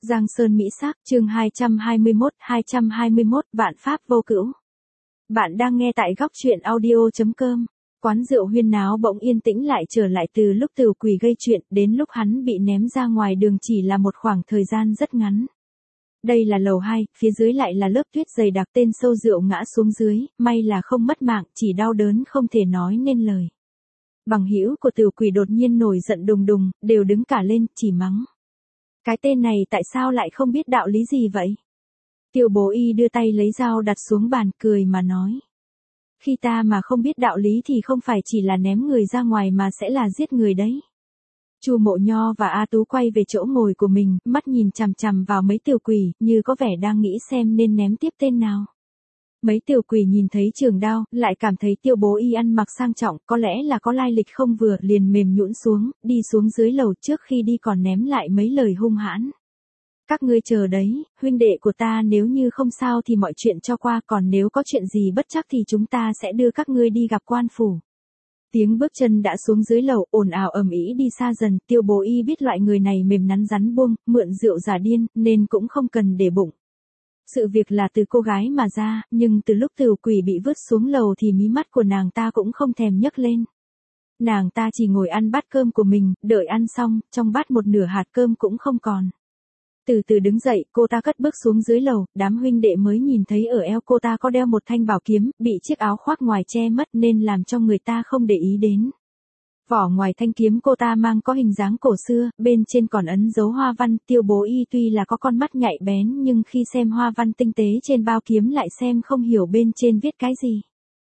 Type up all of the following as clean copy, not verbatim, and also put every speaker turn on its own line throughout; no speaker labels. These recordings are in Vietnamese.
Giang Sơn Mỹ Sắc, chương 221, vạn pháp vô cữu. Bạn đang nghe tại góc truyện audio.com. Quán rượu huyên náo bỗng yên tĩnh lại trở lại từ lúc Tửu Quỷ gây chuyện đến lúc hắn bị ném ra ngoài đường chỉ là một khoảng thời gian rất ngắn. Đây là lầu 2, phía dưới lại là lớp tuyết dày đặc, tên sâu rượu ngã xuống dưới, may là không mất mạng, chỉ đau đớn không thể nói nên lời. Bằng hữu của Tửu Quỷ đột nhiên nổi giận đùng đùng, đều đứng cả lên, chỉ mắng. Cái tên này tại sao lại không biết đạo lý gì vậy? Tiêu Bố Y đưa tay lấy dao đặt xuống bàn, cười mà nói. Khi ta mà không biết đạo lý thì không phải chỉ là ném người ra ngoài mà sẽ là giết người đấy. Chu Mộ Nho và A Tú quay về chỗ ngồi của mình, mắt nhìn chằm chằm vào mấy tiểu quỷ, như có vẻ đang nghĩ xem nên ném tiếp tên nào. Mấy tiểu quỷ nhìn thấy trường đao, lại cảm thấy Tiêu Bố Y ăn mặc sang trọng, có lẽ là có lai lịch không vừa, liền mềm nhũn xuống, đi xuống dưới lầu, trước khi đi còn ném lại mấy lời hung hãn. Các ngươi chờ đấy, huynh đệ của ta, nếu như không sao thì mọi chuyện cho qua, còn nếu có chuyện gì bất trắc thì chúng ta sẽ đưa các ngươi đi gặp quan phủ. Tiếng bước chân đã xuống dưới lầu, ồn ào ầm ĩ đi xa dần, Tiêu Bố Y biết loại người này mềm nắn rắn buông, mượn rượu giả điên, nên cũng không cần để bụng. Sự việc là từ cô gái mà ra, nhưng từ lúc Tửu Quỷ bị vứt xuống lầu thì mí mắt của nàng ta cũng không thèm nhấc lên. Nàng ta chỉ ngồi ăn bát cơm của mình, đợi ăn xong, trong bát một nửa hạt cơm cũng không còn. Từ từ đứng dậy, cô ta cất bước xuống dưới lầu, đám huynh đệ mới nhìn thấy ở eo cô ta có đeo một thanh bảo kiếm, bị chiếc áo khoác ngoài che mất nên làm cho người ta không để ý đến. Vỏ ngoài thanh kiếm cô ta mang có hình dáng cổ xưa, bên trên còn ấn dấu hoa văn. Tiêu Bố Y tuy là có con mắt nhạy bén nhưng khi xem hoa văn tinh tế trên bao kiếm lại xem không hiểu bên trên viết cái gì.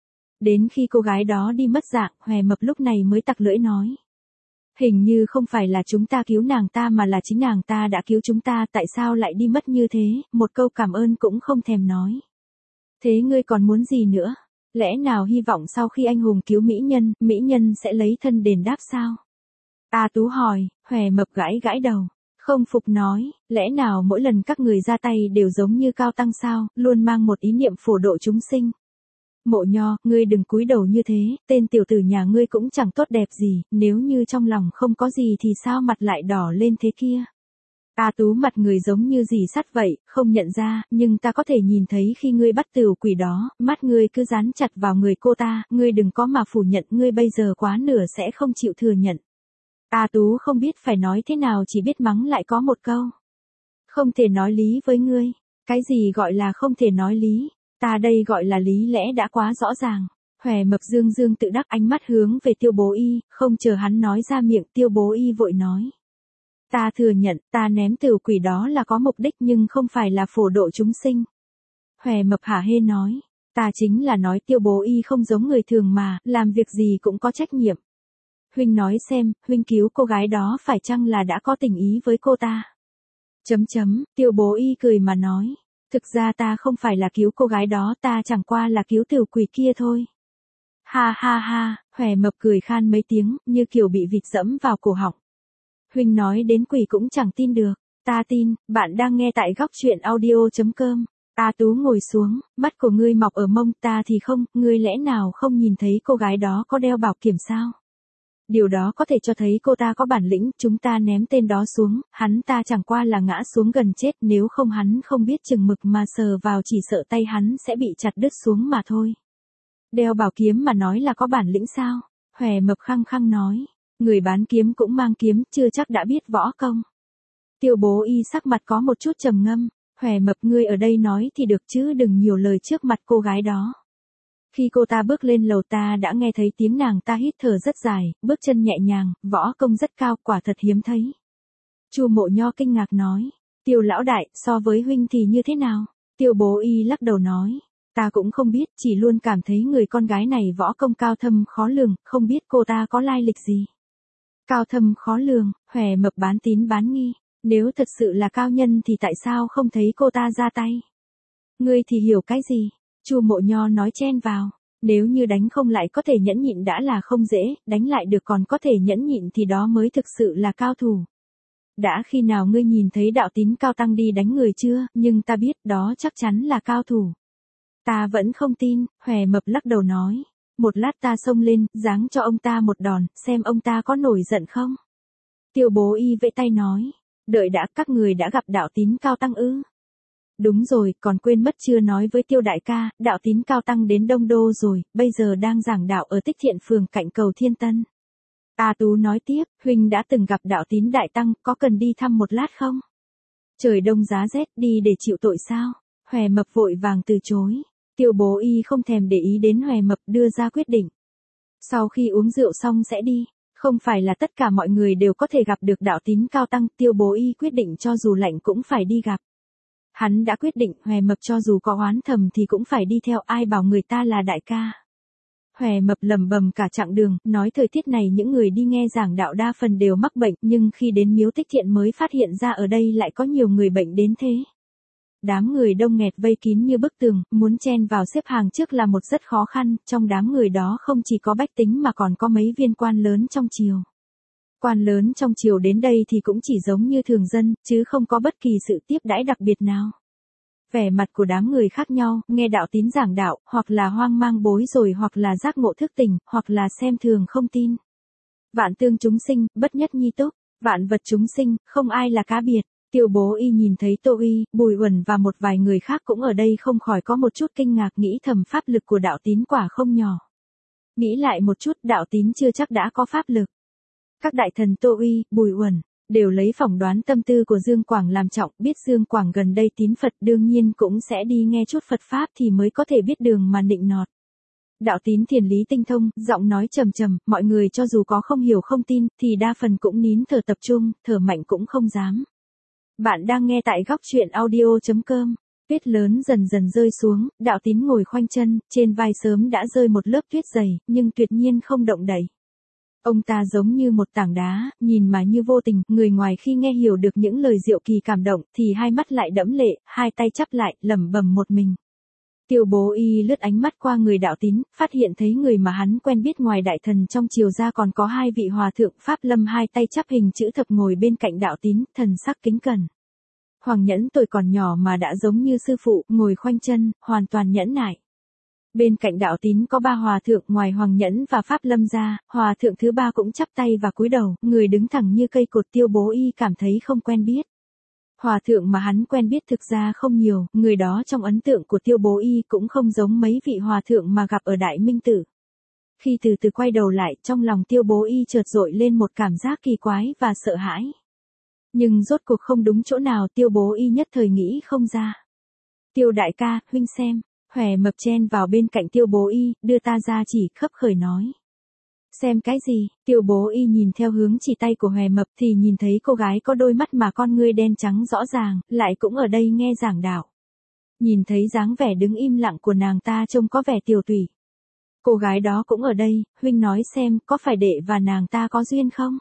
Đến khi cô gái đó đi mất dạng, Hòe Mập lúc này mới tặc lưỡi nói. Hình như không phải là chúng ta cứu nàng ta mà là chính nàng ta đã cứu chúng ta, tại sao lại đi mất như thế, một câu cảm ơn cũng không thèm nói. Thế ngươi còn muốn gì nữa? Lẽ nào hy vọng sau khi anh hùng cứu mỹ nhân sẽ lấy thân đền đáp sao? A Tú hỏi, Hòe Mập gãi gãi đầu. Không phục nói, lẽ nào mỗi lần các người ra tay đều giống như Cao Tăng sao, luôn mang một ý niệm phổ độ chúng sinh. Mộ Nho, ngươi đừng cúi đầu như thế, tên tiểu tử nhà ngươi cũng chẳng tốt đẹp gì, nếu như trong lòng không có gì thì sao mặt lại đỏ lên thế kia. A Tú mặt người giống như dì sắt vậy, không nhận ra, nhưng ta có thể nhìn thấy khi ngươi bắt Tửu Quỷ đó, mắt ngươi cứ dán chặt vào người cô ta, ngươi đừng có mà phủ nhận, ngươi bây giờ quá nửa sẽ không chịu thừa nhận. A Tú không biết phải nói thế nào, chỉ biết mắng lại có một câu. Không thể nói lý với ngươi. Cái gì gọi là không thể nói lý? Ta đây gọi là lý lẽ đã quá rõ ràng. Hòe Mập dương dương tự đắc, ánh mắt hướng về Tiêu Bố Y, không chờ hắn nói ra miệng, Tiêu Bố Y vội nói. Ta thừa nhận, ta ném Tửu Quỷ đó là có mục đích nhưng không phải là phổ độ chúng sinh. Hòe Mập hả hê nói. Ta chính là nói Tiêu Bố Y không giống người thường mà, làm việc gì cũng có trách nhiệm. Huynh nói xem, huynh cứu cô gái đó phải chăng là đã có tình ý với cô ta? Tiêu Bố Y cười mà nói. Thực ra ta không phải là cứu cô gái đó, ta chẳng qua là cứu Tửu Quỷ kia thôi. Ha ha ha, Hòe Mập cười khan mấy tiếng, như kiểu bị vịt dẫm vào cổ họng. Huynh nói đến quỷ cũng chẳng tin được. Ta tin, bạn đang nghe tại góc truyện audio.com. A Tú ngồi xuống, mắt của ngươi mọc ở mông, ta thì không, ngươi lẽ nào không nhìn thấy cô gái đó có đeo bảo kiểm sao? Điều đó có thể cho thấy cô ta có bản lĩnh, chúng ta ném tên đó xuống, hắn ta chẳng qua là ngã xuống gần chết, nếu không hắn không biết chừng mực mà sờ vào chỉ sợ tay hắn sẽ bị chặt đứt xuống mà thôi. Đeo bảo kiếm mà nói là có bản lĩnh sao? Hòe Mập khăng khăng nói, người bán kiếm cũng mang kiếm, chưa chắc đã biết võ công. Tiêu Bố Y sắc mặt có một chút trầm ngâm, Hòe Mập ngươi ở đây nói thì được chứ đừng nhiều lời trước mặt cô gái đó. Khi cô ta bước lên lầu ta đã nghe thấy tiếng nàng ta hít thở rất dài, bước chân nhẹ nhàng, võ công rất cao, quả thật hiếm thấy. Chu Mộ Nho kinh ngạc nói, Tiêu lão đại, so với huynh thì như thế nào? Tiêu Bố Y lắc đầu nói, ta cũng không biết, chỉ luôn cảm thấy người con gái này võ công cao thâm khó lường, không biết cô ta có lai lịch gì. Cao thâm khó lường, Hòe Mập bán tín bán nghi, nếu thật sự là cao nhân thì tại sao không thấy cô ta ra tay? Ngươi thì hiểu cái gì? Chu Mộ Nho nói chen vào, nếu như đánh không lại có thể nhẫn nhịn đã là không dễ, đánh lại được còn có thể nhẫn nhịn thì đó mới thực sự là cao thủ. Đã khi nào ngươi nhìn thấy đạo tín Cao Tăng đi đánh người chưa, nhưng ta biết đó chắc chắn là cao thủ. Ta vẫn không tin, Hòe Mập lắc đầu nói, một lát ta xông lên, giáng cho ông ta một đòn, xem ông ta có nổi giận không. Tiêu Bố Y vẫy tay nói, Đợi đã, các người đã gặp đạo tín cao tăng ư? Đúng rồi, còn quên mất chưa nói với Tiêu đại ca, đạo tín cao tăng đến Đông Đô rồi, bây giờ đang giảng đạo ở Tích Thiện Phường cạnh cầu Thiên Tân. A Tú nói tiếp, huynh đã từng gặp đạo tín đại tăng, có cần đi thăm một lát không? Trời đông giá rét, đi để chịu tội sao? Hòe Mập vội vàng từ chối. Tiêu Bố Y không thèm để ý đến Hòe Mập, đưa ra quyết định. Sau khi uống rượu xong sẽ đi. Không phải là tất cả mọi người đều có thể gặp được đạo tín cao tăng, Tiêu Bố Y quyết định cho dù lạnh cũng phải đi gặp. Hắn đã quyết định, Hòe Mập cho dù có oán thầm thì cũng phải đi theo, ai bảo người ta là đại ca. Hòe Mập lẩm bẩm cả chặng đường, nói thời tiết này những người đi nghe giảng đạo đa phần đều mắc bệnh, nhưng khi đến miếu Tích Thiện mới phát hiện ra ở đây lại có nhiều người bệnh đến thế. Đám người đông nghẹt vây kín như bức tường, muốn chen vào xếp hàng trước là một rất khó khăn, trong đám người đó không chỉ có bách tính mà còn có mấy viên quan lớn trong triều. Quan lớn trong triều đến đây thì cũng chỉ giống như thường dân, chứ không có bất kỳ sự tiếp đãi đặc biệt nào. Vẻ mặt của đám người khác nhau, nghe đạo tín giảng đạo, hoặc là hoang mang bối rồi, hoặc là giác ngộ thức tỉnh, hoặc là xem thường không tin. Vạn tương chúng sinh, bất nhất nhi túc, vạn vật chúng sinh, không ai là cá biệt. Tiêu Bố Y nhìn thấy Tô Uy, Bùi Uẩn và một vài người khác cũng ở đây không khỏi có một chút kinh ngạc, nghĩ thầm pháp lực của đạo tín quả không nhỏ. Nghĩ lại một chút, đạo tín chưa chắc đã có pháp lực. Các đại thần Tô Uy, Bùi Uẩn đều lấy phỏng đoán tâm tư của Dương Quảng làm trọng, biết Dương Quảng gần đây tín Phật đương nhiên cũng sẽ đi nghe chút Phật Pháp thì mới có thể biết đường mà nịnh nọt. Đạo tín thiền lý tinh thông, giọng nói trầm trầm, mọi người cho dù có không hiểu không tin, thì đa phần cũng nín thở tập trung, thở mạnh cũng không dám. Bạn đang nghe tại góc truyện audio.com. Tuyết lớn dần dần rơi xuống, đạo tín ngồi khoanh chân, trên vai sớm đã rơi một lớp tuyết dày, nhưng tuyệt nhiên không động đậy. Ông ta giống như một tảng đá, nhìn mà như vô tình, người ngoài khi nghe hiểu được những lời diệu kỳ cảm động, thì hai mắt lại đẫm lệ, hai tay chắp lại, lẩm bẩm một mình. Tiêu Bố Y lướt ánh mắt qua người đạo tín, phát hiện thấy người mà hắn quen biết ngoài đại thần trong triều ra còn có hai vị hòa thượng Pháp Lâm, hai tay chắp hình chữ thập ngồi bên cạnh đạo tín, thần sắc kính cẩn. Hoàng Nhẫn tuổi còn nhỏ mà đã giống như sư phụ, ngồi khoanh chân, hoàn toàn nhẫn nại. Bên cạnh đạo tín có ba hòa thượng, ngoài Hoàng Nhẫn và Pháp Lâm ra, hòa thượng thứ ba cũng chắp tay và cúi đầu, người đứng thẳng như cây cột. Tiêu Bố Y cảm thấy không quen biết. Hòa thượng mà hắn quen biết thực ra không nhiều, người đó trong ấn tượng của Tiêu Bố Y cũng không giống mấy vị hòa thượng mà gặp ở Đại Minh Tử. Khi từ từ quay đầu lại, trong lòng Tiêu Bố Y chợt dội lên một cảm giác kỳ quái và sợ hãi. Nhưng rốt cuộc không đúng chỗ nào, Tiêu Bố Y nhất thời nghĩ không ra. Tiêu đại ca, huynh xem. Hòe Mập chen vào bên cạnh Tiêu Bố Y, đưa ta ra chỉ, khấp khởi nói. Xem cái gì? Tiêu Bố Y nhìn theo hướng chỉ tay của Hòe Mập thì nhìn thấy cô gái có đôi mắt mà con ngươi đen trắng rõ ràng, lại cũng ở đây nghe giảng đạo. Nhìn thấy dáng vẻ đứng im lặng của nàng ta trông có vẻ tiều tụy. Cô gái đó cũng ở đây, huynh nói xem, có phải đệ và nàng ta có duyên không?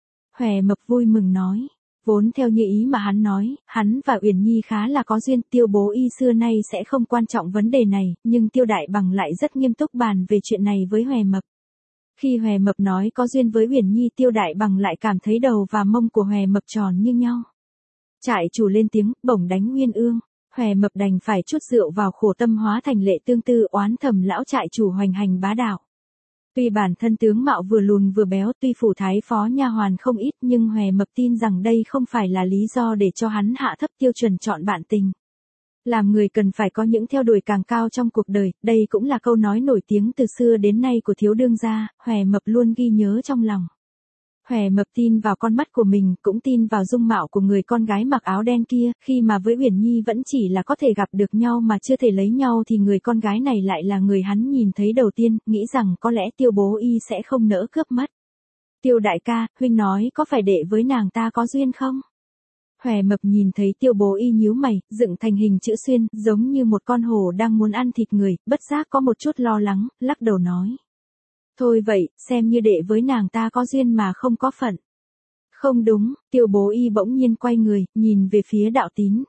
Hòe Mập vui mừng nói. Vốn theo như ý mà hắn nói, hắn và Uyển Nhi khá là có duyên, Tiêu Bố Y xưa nay sẽ không quan trọng vấn đề này, nhưng Tiêu Đại Bằng lại rất nghiêm túc bàn về chuyện này với Hòe Mập. Khi Hòe Mập nói có duyên với Uyển Nhi, Tiêu Đại Bằng lại cảm thấy đầu và mông của Hòe Mập tròn như nhau. Trại chủ lên tiếng, bổng đánh Nguyên Ương. Hòe Mập đành phải chút rượu vào khổ tâm hóa thành lệ tương tư, oán thầm lão trại chủ hoành hành bá đạo. Tuy bản thân tướng mạo vừa lùn vừa béo, tuy phủ thái phó nha hoàn không ít, nhưng Hòe Mập tin rằng đây không phải là lý do để cho hắn hạ thấp tiêu chuẩn chọn bạn tình. Làm người cần phải có những theo đuổi càng cao trong cuộc đời, đây cũng là câu nói nổi tiếng từ xưa đến nay của thiếu đương gia, Hòe Mập luôn ghi nhớ trong lòng. Hòe Mập tin vào con mắt của mình, cũng tin vào dung mạo của người con gái mặc áo đen kia, khi mà với Uyển Nhi vẫn chỉ là có thể gặp được nhau mà chưa thể lấy nhau thì người con gái này lại là người hắn nhìn thấy đầu tiên, nghĩ rằng có lẽ Tiêu Bố Y sẽ không nỡ cướp mất. Tiêu đại ca, huynh nói có phải đệ với nàng ta có duyên không? Hòe Mập nhìn thấy Tiêu Bố Y nhíu mày, dựng thành hình chữ xuyên, giống như một con hổ đang muốn ăn thịt người, bất giác có một chút lo lắng, lắc đầu nói. Thôi vậy, xem như đệ với nàng ta có duyên mà không có phận. Không đúng, Tiêu Bố Y bỗng nhiên quay người, nhìn về phía đạo tín.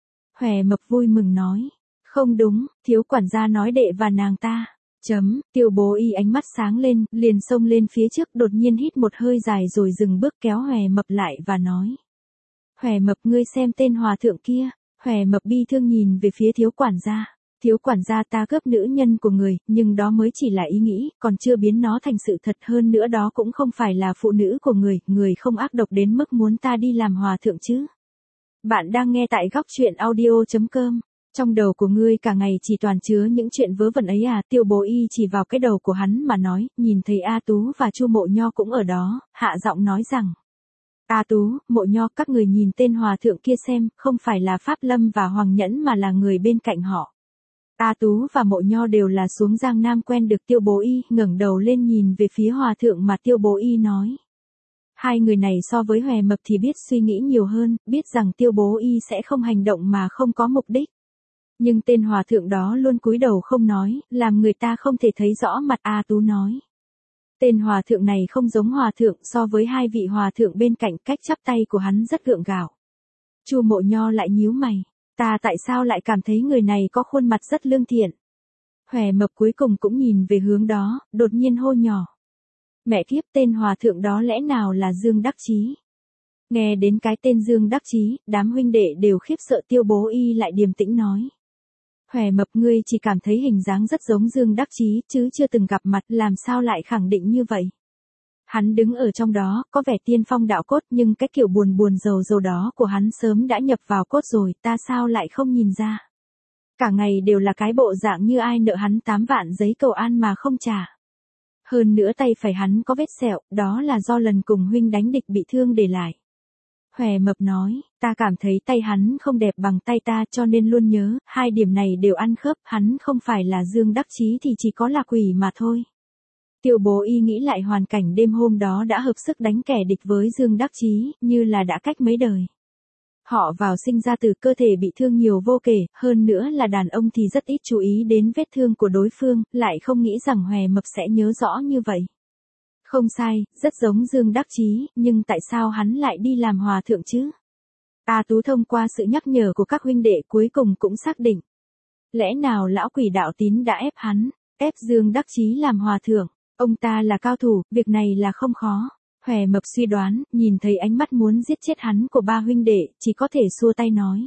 Hòe Mập vui mừng nói. Không đúng, thiếu quản gia nói đệ và nàng ta. Tiêu Bố Y ánh mắt sáng lên, liền xông lên phía trước, đột nhiên hít một hơi dài rồi dừng bước kéo Hòe Mập lại và nói. Hòe Mập, ngươi xem tên hòa thượng kia. Hòe Mập bi thương nhìn về phía thiếu quản gia. Thiếu quản gia, ta cướp nữ nhân của người, nhưng đó mới chỉ là ý nghĩ, còn chưa biến nó thành sự thật, hơn nữa đó cũng không phải là phụ nữ của người, người không ác độc đến mức muốn ta đi làm hòa thượng chứ. Bạn đang nghe tại góc truyện audio.com. Trong đầu của ngươi cả ngày chỉ toàn chứa những chuyện vớ vẩn ấy à? Tiêu Bố Y chỉ vào cái đầu của hắn mà nói, nhìn thấy A Tú và Chu Mộ Nho cũng ở đó, hạ giọng nói rằng: A Tú, Mộ Nho, các người nhìn tên hòa thượng kia xem, không phải là Pháp Lâm và Hoàng Nhẫn mà là người bên cạnh họ. A Tú và Mộ Nho đều là xuống Giang Nam quen được Tiêu Bố Y, ngẩng đầu lên nhìn về phía hòa thượng mà Tiêu Bố Y nói. Hai người này so với Hòe Mập thì biết suy nghĩ nhiều hơn, biết rằng Tiêu Bố Y sẽ không hành động mà không có mục đích. Nhưng tên hòa thượng đó luôn cúi đầu không nói, làm người ta không thể thấy rõ mặt. A Tú nói. Tên hòa thượng này không giống hòa thượng, so với hai vị hòa thượng bên cạnh, cách chắp tay của hắn rất gượng gạo. Chu Mộ Nho lại nhíu mày. Ta tại sao lại cảm thấy người này có khuôn mặt rất lương thiện? Hòe Mập cuối cùng cũng nhìn về hướng đó, đột nhiên hô nhỏ. Mẹ kiếp, tên hòa thượng đó lẽ nào là Dương Đắc Chí? Nghe đến cái tên Dương Đắc Chí, đám huynh đệ đều khiếp sợ. Tiêu Bố Y lại điềm tĩnh nói. Hòe Mập, ngươi chỉ cảm thấy hình dáng rất giống Dương Đắc Chí, chứ chưa từng gặp mặt, làm sao lại khẳng định như vậy? Hắn đứng ở trong đó, có vẻ tiên phong đạo cốt, nhưng cái kiểu buồn buồn rầu rầu đó của hắn sớm đã nhập vào cốt rồi, ta sao lại không nhìn ra? Cả ngày đều là cái bộ dạng như ai nợ hắn 8 vạn giấy cầu an mà không trả. Hơn nữa tay phải hắn có vết sẹo, đó là do lần cùng huynh đánh địch bị thương để lại. Hòe Mập nói, ta cảm thấy tay hắn không đẹp bằng tay ta, cho nên luôn nhớ, hai điểm này đều ăn khớp, hắn không phải là Dương Đắc Chí thì chỉ có là quỷ mà thôi. Tiêu Bố Y nghĩ lại hoàn cảnh đêm hôm đó đã hợp sức đánh kẻ địch với Dương Đắc Chí, như là đã cách mấy đời. Họ vào sinh ra từ cơ thể bị thương nhiều vô kể, hơn nữa là đàn ông thì rất ít chú ý đến vết thương của đối phương, lại không nghĩ rằng Hòe Mập sẽ nhớ rõ như vậy. Không sai, rất giống Dương Đắc Chí, nhưng tại sao hắn lại đi làm hòa thượng chứ? A Tú thông qua sự nhắc nhở của các huynh đệ cuối cùng cũng xác định. Lẽ nào lão quỷ đạo tín đã ép hắn, ép Dương Đắc Chí làm hòa thượng? Ông ta là cao thủ, việc này là không khó. Hòe Mập suy đoán, nhìn thấy ánh mắt muốn giết chết hắn của ba huynh đệ, chỉ có thể xua tay nói.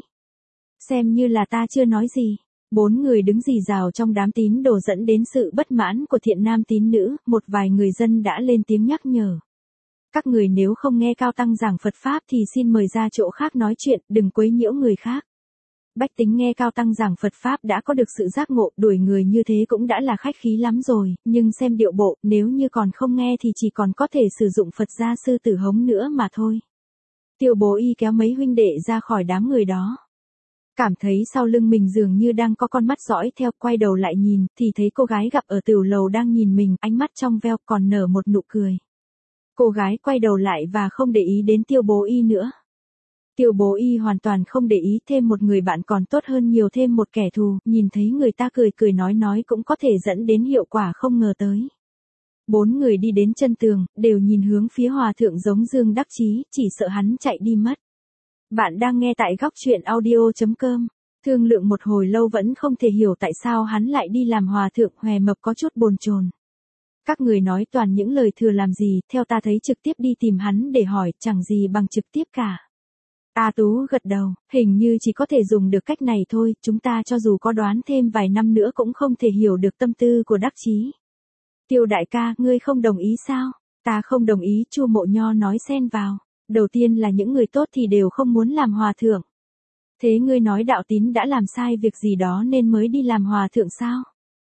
Xem như là ta chưa nói gì. 4 người đứng rì rào trong đám tín đồ dẫn đến sự bất mãn của thiện nam tín nữ, một vài người dân đã lên tiếng nhắc nhở. Các người nếu không nghe cao tăng giảng Phật Pháp thì xin mời ra chỗ khác nói chuyện, đừng quấy nhiễu người khác. Bách tính nghe cao tăng giảng Phật Pháp đã có được sự giác ngộ, đuổi người như thế cũng đã là khách khí lắm rồi, nhưng xem điệu bộ, nếu như còn không nghe thì chỉ còn có thể sử dụng Phật gia sư tử hống nữa mà thôi. Tiêu Bố Y kéo mấy huynh đệ ra khỏi đám người đó. Cảm thấy sau lưng mình dường như đang có con mắt dõi theo, quay đầu lại nhìn, thì thấy cô gái gặp ở tửu lầu đang nhìn mình, ánh mắt trong veo còn nở một nụ cười. Cô gái quay đầu lại và không để ý đến Tiêu Bố Y nữa. Tiêu Bố Y hoàn toàn không để ý, thêm một người bạn còn tốt hơn nhiều thêm một kẻ thù, nhìn thấy người ta cười cười nói cũng có thể dẫn đến hiệu quả không ngờ tới. 4 người đi đến chân tường, đều nhìn hướng phía hòa thượng giống Dương Đắc Chí, chỉ sợ hắn chạy đi mất. Bạn đang nghe tại góc truyện audio.com. Thương lượng một hồi lâu vẫn không thể hiểu tại sao hắn lại đi làm hòa thượng. Hòe Mập có chút bồn chồn. Các người nói toàn những lời thừa làm gì, theo ta thấy trực tiếp đi tìm hắn để hỏi, chẳng gì bằng trực tiếp cả. A Tú gật đầu, hình như chỉ có thể dùng được cách này thôi, chúng ta cho dù có đoán thêm vài năm nữa cũng không thể hiểu được tâm tư của Đắc Chí. Tiêu đại ca, ngươi không đồng ý sao? Ta không đồng ý, Chu Mộ Nho nói xen vào. Đầu tiên là những người tốt thì đều không muốn làm hòa thượng. Thế ngươi nói đạo tín đã làm sai việc gì đó nên mới đi làm hòa thượng sao?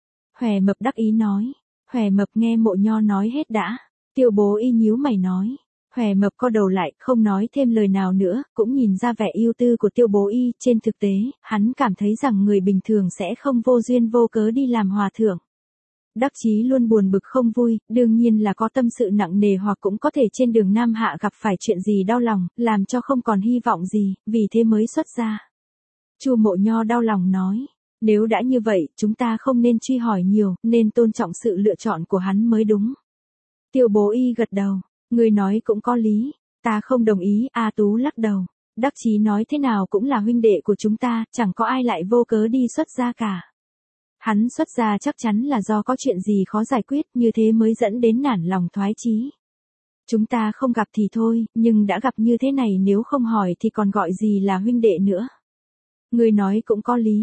Hòe Mập đắc ý nói. Hòe Mập nghe Mộ Nho nói hết đã. Tiêu Bố Y nhíu mày nói. Hòe Mập co đầu lại, không nói thêm lời nào nữa, cũng nhìn ra vẻ ưu tư của Tiêu Bố Y. Trên thực tế, hắn cảm thấy rằng người bình thường sẽ không vô duyên vô cớ đi làm hòa thượng. Đắc Chí luôn buồn bực không vui, đương nhiên là có tâm sự nặng nề hoặc cũng có thể trên đường Nam Hạ gặp phải chuyện gì đau lòng, làm cho không còn hy vọng gì, vì thế mới xuất ra. Chu Mộ Nho đau lòng nói, nếu đã như vậy, chúng ta không nên truy hỏi nhiều, nên tôn trọng sự lựa chọn của hắn mới đúng. Tiêu Bố Y gật đầu, người nói cũng có lý, ta không đồng ý. A Tú lắc đầu, Đắc Chí nói thế nào cũng là huynh đệ của chúng ta, chẳng có ai lại vô cớ đi xuất gia cả. Hắn xuất gia chắc chắn là do có chuyện gì khó giải quyết, như thế mới dẫn đến nản lòng thoái chí. Chúng ta không gặp thì thôi, nhưng đã gặp như thế này nếu không hỏi thì còn gọi gì là huynh đệ nữa. Người nói cũng có lý.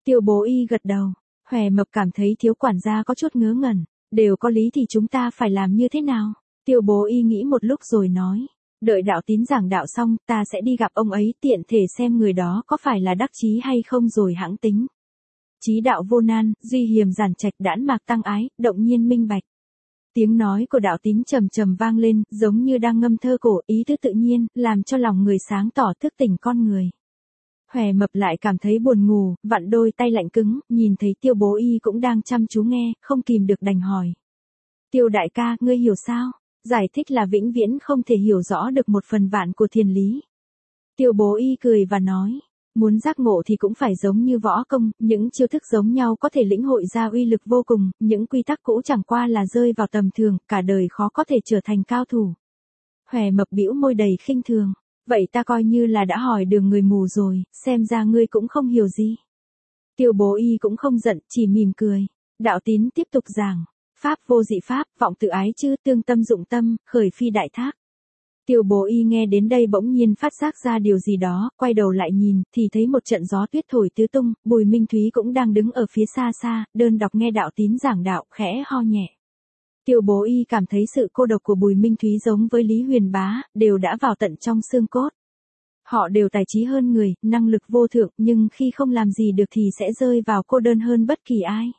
Tiêu Bố Y gật đầu. Hòe Mập cảm thấy thiếu quản gia có chút ngớ ngẩn. Đều có lý thì chúng ta phải làm như thế nào? Tiêu Bố Y nghĩ một lúc rồi nói. Đợi đạo tín giảng đạo xong, ta sẽ đi gặp ông ấy tiện thể xem người đó có phải là đắc chí hay không rồi hãng tính. Chí đạo vô nan, duy hiềm giản trạch đãn mạc tăng ái, động nhiên minh bạch. Tiếng nói của đạo tín trầm trầm vang lên, giống như đang ngâm thơ cổ, ý tứ tự nhiên, làm cho lòng người sáng tỏ thức tỉnh con người. Hòe Mập lại cảm thấy buồn ngủ, vặn đôi tay lạnh cứng, nhìn thấy Tiêu Bố Y cũng đang chăm chú nghe, không kìm được đành hỏi. Tiêu đại ca, ngươi hiểu sao? Giải thích là vĩnh viễn không thể hiểu rõ được một phần vạn của thiên lý. Tiêu Bố Y cười và nói. Muốn giác ngộ thì cũng phải giống như võ công, những chiêu thức giống nhau có thể lĩnh hội ra uy lực vô cùng, những quy tắc cũ chẳng qua là rơi vào tầm thường, cả đời khó có thể trở thành cao thủ. Hòe Mập bĩu môi đầy khinh thường. Vậy ta coi như là đã hỏi đường người mù rồi, xem ra ngươi cũng không hiểu gì. Tiêu Bố Y cũng không giận, chỉ mỉm cười. Đạo tín tiếp tục giảng. Pháp vô dị pháp, vọng tự ái chư, tương tâm dụng tâm, khởi phi đại thác. Tiêu Bố Y nghe đến đây bỗng nhiên phát giác ra điều gì đó, quay đầu lại nhìn, thì thấy một trận gió tuyết thổi tứ tung, Bùi Minh Thúy cũng đang đứng ở phía xa xa, đơn đọc nghe đạo tín giảng đạo, khẽ ho nhẹ. Tiêu Bố Y cảm thấy sự cô độc của Bùi Minh Thúy giống với Lý Huyền Bá, đều đã vào tận trong xương cốt. Họ đều tài trí hơn người, năng lực vô thượng, nhưng khi không làm gì được thì sẽ rơi vào cô đơn hơn bất kỳ ai.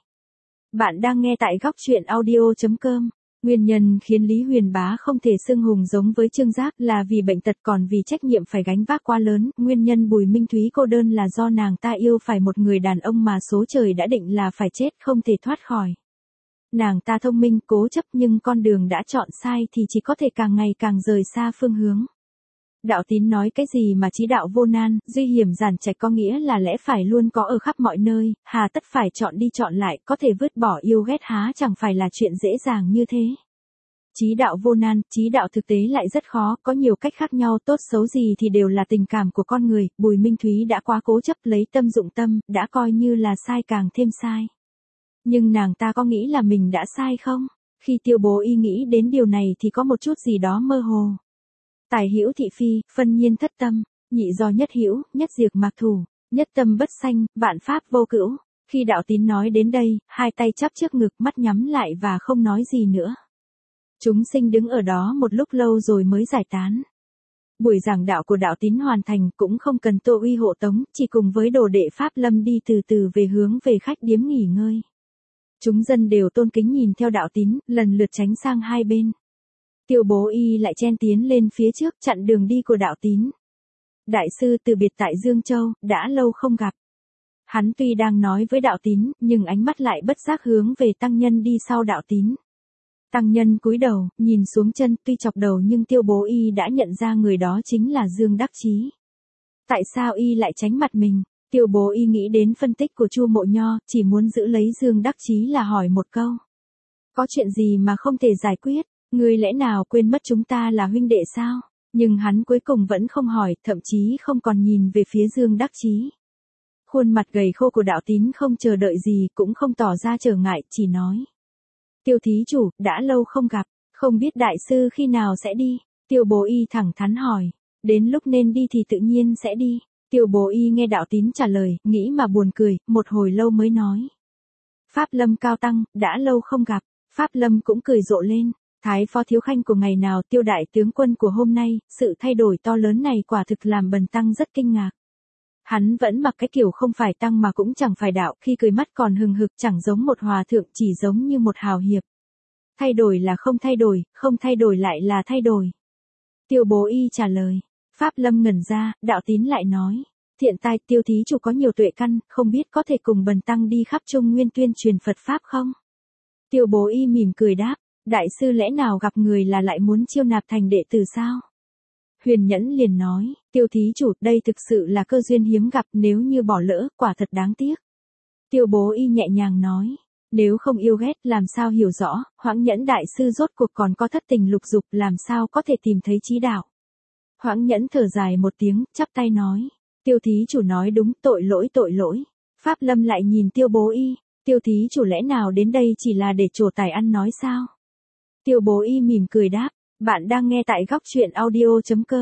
Bạn đang nghe tại góc truyện audio.com. Nguyên nhân khiến Lý Huyền Bá không thể xưng hùng giống với Trương Giác là vì bệnh tật còn vì trách nhiệm phải gánh vác quá lớn. Nguyên nhân Bùi Minh Thúy cô đơn là do nàng ta yêu phải một người đàn ông mà số trời đã định là phải chết không thể thoát khỏi. Nàng ta thông minh cố chấp nhưng con đường đã chọn sai thì chỉ có thể càng ngày càng rời xa phương hướng. Đạo tín nói cái gì mà chí đạo vô nan, duy hiểm giản trạch có nghĩa là lẽ phải luôn có ở khắp mọi nơi, hà tất phải chọn đi chọn lại, có thể vứt bỏ yêu ghét há chẳng phải là chuyện dễ dàng như thế. Chí đạo vô nan, chí đạo thực tế lại rất khó, có nhiều cách khác nhau, tốt xấu gì thì đều là tình cảm của con người, Bùi Minh Thúy đã quá cố chấp lấy tâm dụng tâm, đã coi như là sai càng thêm sai. Nhưng nàng ta có nghĩ là mình đã sai không? Khi Tiêu Bố Y nghĩ đến điều này thì có một chút gì đó mơ hồ. Tài hữu thị phi, phân nhiên thất tâm, nhị do nhất hữu, nhất diệt mạc thủ, nhất tâm bất sanh, vạn pháp vô cữu. Khi đạo tín nói đến đây, hai tay chắp trước ngực, mắt nhắm lại và không nói gì nữa. Chúng sinh đứng ở đó một lúc lâu rồi mới giải tán. Buổi giảng đạo của đạo tín hoàn thành, cũng không cần Tô Uy hộ tống, chỉ cùng với đồ đệ Pháp Lâm đi từ từ về hướng về khách điếm nghỉ ngơi. Chúng dân đều tôn kính nhìn theo đạo tín, lần lượt tránh sang hai bên. Tiêu Bố Y lại chen tiến lên phía trước, chặn đường đi của đạo tín. Đại sư từ biệt tại Dương Châu, đã lâu không gặp. Hắn tuy đang nói với đạo tín, nhưng ánh mắt lại bất giác hướng về tăng nhân đi sau đạo tín. Tăng nhân cúi đầu, nhìn xuống chân, tuy chọc đầu nhưng Tiêu Bố Y đã nhận ra người đó chính là Dương Đắc Chí. Tại sao Y lại tránh mặt mình? Tiêu Bố Y nghĩ đến phân tích của Chu Mộ Nho, chỉ muốn giữ lấy Dương Đắc Chí là hỏi một câu. Có chuyện gì mà không thể giải quyết? Ngươi lẽ nào quên mất chúng ta là huynh đệ sao? Nhưng hắn cuối cùng vẫn không hỏi, thậm chí không còn nhìn về phía Dương Đắc Chí. Khuôn mặt gầy khô của đạo tín không chờ đợi gì, cũng không tỏ ra trở ngại, chỉ nói. Tiêu thí chủ, đã lâu không gặp, không biết đại sư khi nào sẽ đi? Tiêu Bố Y thẳng thắn hỏi. Đến lúc nên đi thì tự nhiên sẽ đi. Tiêu Bố Y nghe đạo tín trả lời, nghĩ mà buồn cười, một hồi lâu mới nói. Pháp Lâm cao tăng, đã lâu không gặp. Pháp Lâm cũng cười rộ lên. Thái phó thiếu khanh của ngày nào, Tiêu đại tướng quân của hôm nay, sự thay đổi to lớn này quả thực làm bần tăng rất kinh ngạc. Hắn vẫn mặc cái kiểu không phải tăng mà cũng chẳng phải đạo, khi cười mắt còn hừng hực, chẳng giống một hòa thượng, chỉ giống như một hào hiệp. Thay đổi là không thay đổi lại là thay đổi. Tiêu Bố Y trả lời. Pháp Lâm ngẩn ra, đạo tín lại nói. Thiện tai, Tiêu thí chủ có nhiều tuệ căn, không biết có thể cùng bần tăng đi khắp Trung Nguyên tuyên truyền Phật Pháp không? Tiêu Bố Y mỉm cười đáp. Đại sư lẽ nào gặp người là lại muốn chiêu nạp thành đệ tử sao? Huyền Nhẫn liền nói, Tiêu thí chủ, đây thực sự là cơ duyên hiếm gặp, nếu như bỏ lỡ, quả thật đáng tiếc. Tiêu Bố Y nhẹ nhàng nói, nếu không yêu ghét, làm sao hiểu rõ, Hoãng Nhẫn đại sư rốt cuộc còn có thất tình lục dục, làm sao có thể tìm thấy chí đạo. Hoãng Nhẫn thở dài một tiếng, chắp tay nói, Tiêu thí chủ nói đúng, tội lỗi. Pháp Lâm lại nhìn Tiêu Bố Y, Tiêu thí chủ lẽ nào đến đây chỉ là để trổ tài ăn nói sao? Tiêu Bố Y mỉm cười đáp, bạn đang nghe tại góc truyện audio.com.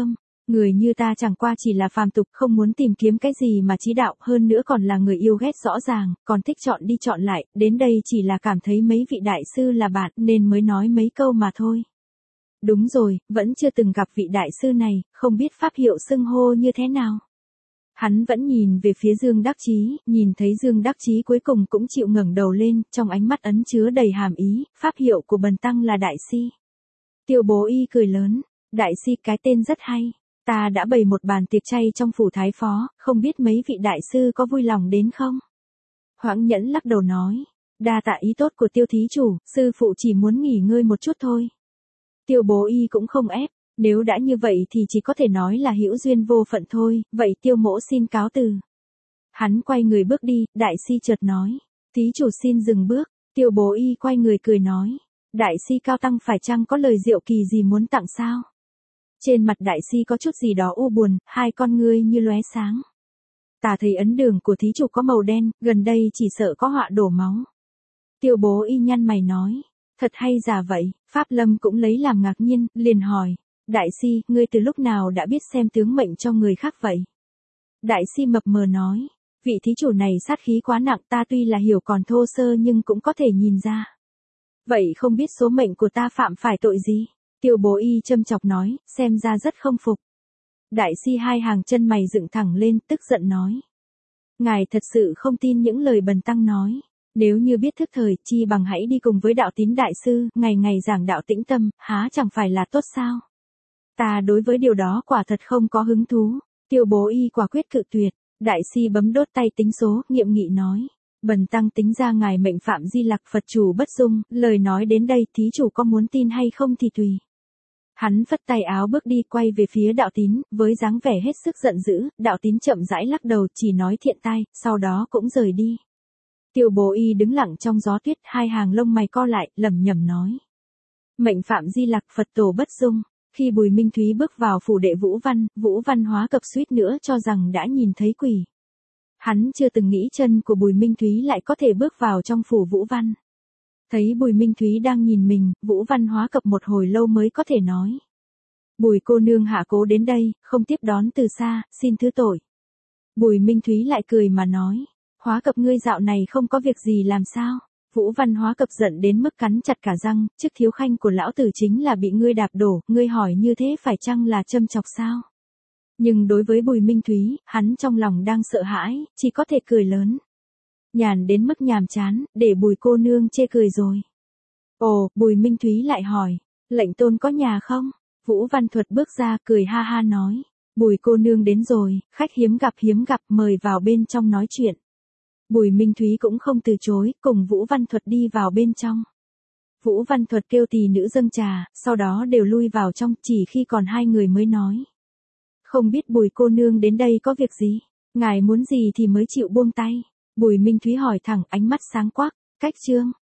Người như ta chẳng qua chỉ là phàm tục, không muốn tìm kiếm cái gì mà chí đạo, hơn nữa còn là người yêu ghét rõ ràng, còn thích chọn đi chọn lại, đến đây chỉ là cảm thấy mấy vị đại sư là bạn nên mới nói mấy câu mà thôi. Đúng rồi, vẫn chưa từng gặp vị đại sư này, không biết pháp hiệu xưng hô như thế nào. Hắn vẫn nhìn về phía Dương Đắc Chí, nhìn thấy Dương Đắc Chí cuối cùng cũng chịu ngẩng đầu lên, trong ánh mắt ẩn chứa đầy hàm ý, pháp hiệu của bần tăng là đại si. Tiêu Bố Y cười lớn, đại si cái tên rất hay. Ta đã bày một bàn tiệc chay trong phủ thái phó, không biết mấy vị đại sư có vui lòng đến không? Hoãng Nhẫn lắc đầu nói, đa tạ ý tốt của Tiêu thí chủ, sư phụ chỉ muốn nghỉ ngơi một chút thôi. Tiêu Bố Y cũng không ép, nếu đã như vậy thì chỉ có thể nói là hữu duyên vô phận thôi, vậy Tiêu mỗ xin cáo từ. Hắn quay người bước đi, đại si chợt nói, thí chủ xin dừng bước. Tiêu Bố Y quay người cười nói, đại si cao tăng phải chăng có lời diệu kỳ gì muốn tặng sao? Trên mặt đại si có chút gì đó u buồn, hai con ngươi như lóe sáng. Ta thấy ấn đường của thí chủ có màu đen, gần đây chỉ sợ có họa đổ máu. Tiêu Bố Y nhăn mày nói, thật hay giả vậy? Pháp Lâm cũng lấy làm ngạc nhiên, liền hỏi, đại si, ngươi từ lúc nào đã biết xem tướng mệnh cho người khác vậy? Đại si mập mờ nói, vị thí chủ này sát khí quá nặng, ta tuy là hiểu còn thô sơ nhưng cũng có thể nhìn ra. Vậy không biết số mệnh của ta phạm phải tội gì? Tiêu Bố Y châm chọc nói, xem ra rất không phục. Đại si hai hàng chân mày dựng thẳng lên, tức giận nói. Ngài thật sự không tin những lời bần tăng nói. Nếu như biết thức thời, chi bằng hãy đi cùng với đạo tín đại sư, ngày ngày giảng đạo tĩnh tâm, há chẳng phải là tốt sao? Ta đối với điều đó quả thật không có hứng thú. Tiêu Bố Y quả quyết cự tuyệt. Đại si bấm đốt tay tính số, nghiệm nghị nói. Bần tăng tính ra ngài mệnh phạm Di Lặc Phật chủ bất dung, lời nói đến đây, thí chủ có muốn tin hay không thì tùy. Hắn phất tay áo bước đi, quay về phía đạo tín, với dáng vẻ hết sức giận dữ, đạo tín chậm rãi lắc đầu, chỉ nói thiện tai, sau đó cũng rời đi. Tiêu Bố Y đứng lặng trong gió tuyết, hai hàng lông mày co lại, lẩm nhẩm nói. Mệnh phạm Di Lặc Phật tổ bất dung. Khi Bùi Minh Thúy bước vào phủ đệ Vũ Văn hóa cập suýt nữa cho rằng đã nhìn thấy quỷ. Hắn chưa từng nghĩ chân của Bùi Minh Thúy lại có thể bước vào trong phủ Vũ Văn. Thấy Bùi Minh Thúy đang nhìn mình, Vũ Văn hóa cập một hồi lâu mới có thể nói. Bùi cô nương hạ cố đến đây, không tiếp đón từ xa, xin thứ tội. Bùi Minh Thúy lại cười mà nói. Hóa cập ngươi dạo này không có việc gì làm sao? Vũ Văn hóa cập giận đến mức cắn chặt cả răng, chức thiếu khanh của lão tử chính là bị ngươi đạp đổ, ngươi hỏi như thế phải chăng là châm chọc sao? Nhưng đối với Bùi Minh Thúy, hắn trong lòng đang sợ hãi, chỉ có thể cười lớn. Nhàn đến mức nhàm chán, để Bùi cô nương chê cười rồi. Ồ, Bùi Minh Thúy lại hỏi, lệnh tôn có nhà không? Vũ Văn Thuật bước ra, cười ha ha nói, Bùi cô nương đến rồi, khách hiếm gặp, mời vào bên trong nói chuyện. Bùi Minh Thúy cũng không từ chối, cùng Vũ Văn Thuật đi vào bên trong. Vũ Văn Thuật kêu tỳ nữ dâng trà, sau đó đều lui vào trong, chỉ khi còn hai người mới nói. Không biết Bùi cô nương đến đây có việc gì? Ngài muốn gì thì mới chịu buông tay. Bùi Minh Thúy hỏi thẳng, ánh mắt sáng quắc, cách chương.